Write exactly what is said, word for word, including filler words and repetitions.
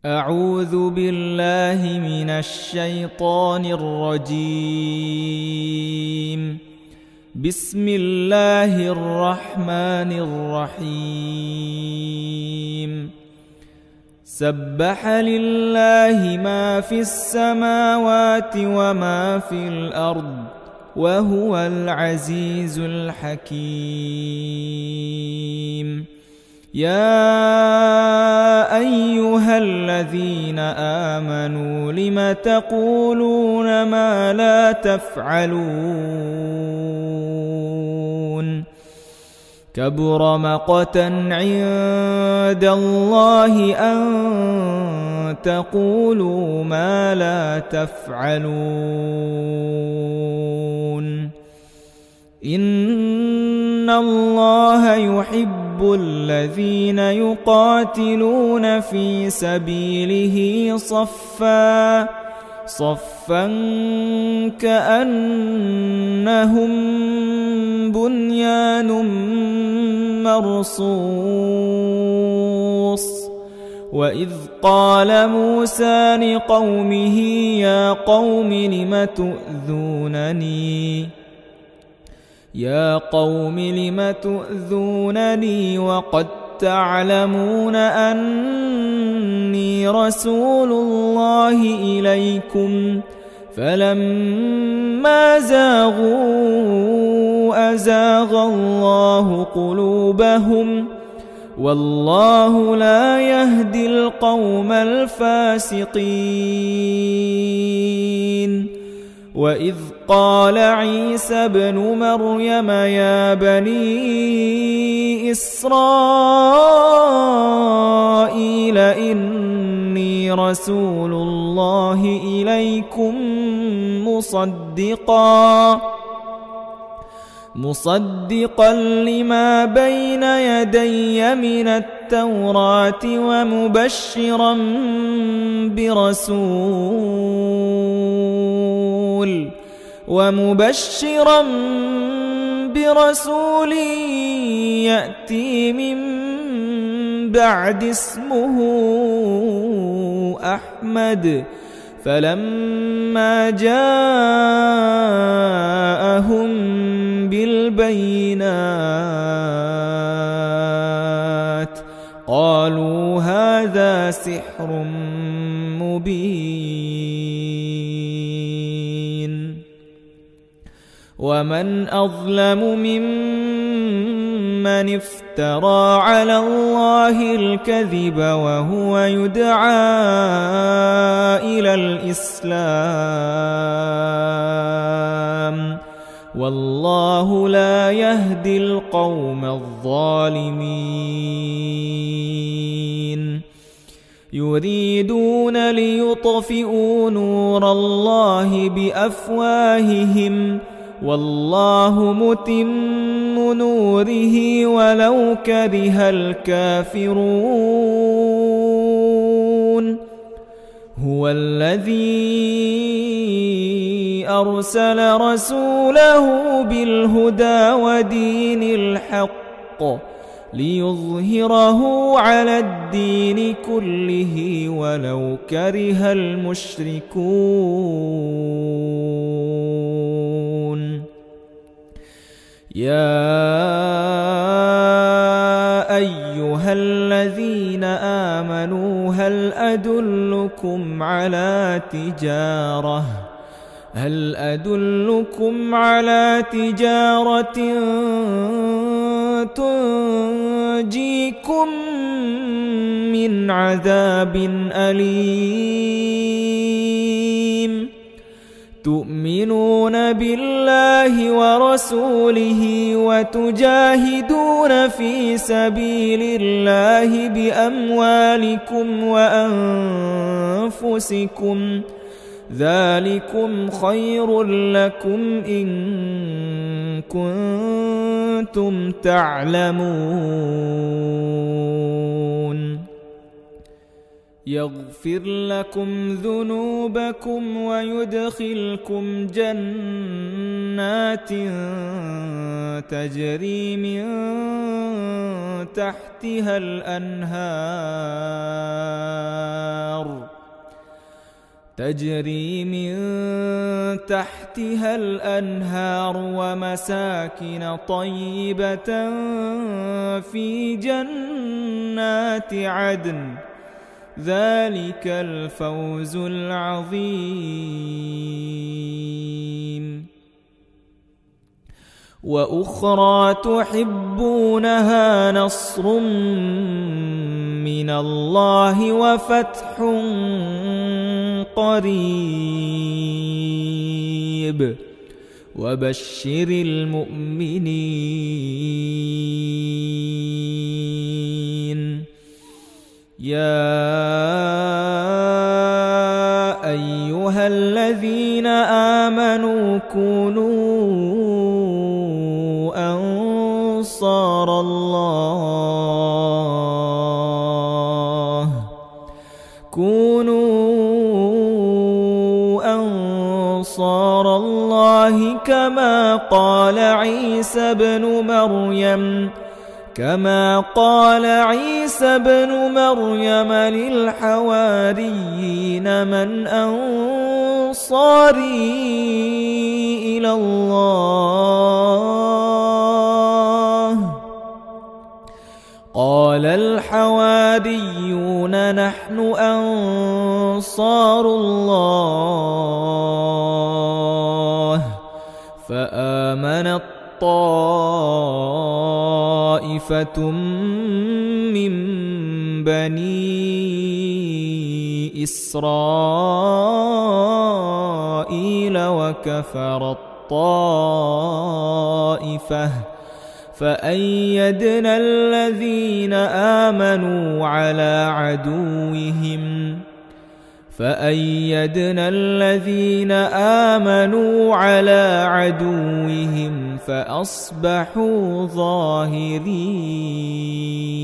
أعوذ بالله من الشيطان الرجيم. بسم الله الرحمن الرحيم. سبح لله ما في السماوات وما في الأرض وهو العزيز الحكيم. يا أيها الذين آمنوا لم تقولون ما لا تفعلون؟ كبر مقتا عند الله أن تقولوا ما لا تفعلون. إن الله يحب الذين يقاتلون في سبيله صفا صفا كأنهم بنيان مرصوص. وإذ قال موسى لقومه يا قوم لم تؤذونني يا قوم لم تؤذونني وقد تعلمون أني رسول الله إليكم؟ فلما زاغوا أزاغ الله قلوبهم والله لا يهدي القوم الفاسقين. وإذ قال عيسى ابن مريم يا بني إسرائيل إني رسول الله إليكم مصدقا مصدقا لما بين يدي من التوراة ومبشرا برسول ومبشرا برسول يأتي من بعد اسمه أحمد. فلما جاءهم بالبينات قالوا هذا سحر مبين. ومن أظلم ممن افترى على الله الكذب وهو يدعى إلى الإسلام والله لا يهدي القوم الظالمين. يريدون ليطفئوا نور الله بأفواههم والله متم نوره ولو كره الكافرون. هو الذي أرسل رسوله بالهدى ودين الحق ليظهره على الدين كله ولو كره المشركون. يا أيها الذين آمنوا هل أدلكم على تجارة هل أدلكم على تجارة تنجيكم من عذاب أليم؟ تؤمنون بالله ورسوله وتجاهدون في سبيل الله بأموالكم وأنفسكم ذلكم خير لكم إن كنتم تعلمون. يغفر لكم ذنوبكم ويدخلكم جنات تجري من تحتها الأنهار تجري من تحتها الأنهار ومساكن طيبة في جنات عدن ذلك الفوز العظيم. وأخرى تحبونها نصر من الله وفتح قريب وبشر المؤمنين. يا أيها الذين آمنوا كونوا أنصار الله كونوا أنصار الله كما قال عيسى ابن مريم كما قال عيسى ابن مريم للحواريين من أنصاري إلى الله قال الحواريون نحن أنصار الله فآمنت طائفة من بني إسرائيل وكفرت طائفة فأيدنا الذين آمنوا على عدوهم فأيدنا الذين آمنوا على عدوهم فأصبحوا ظاهرين.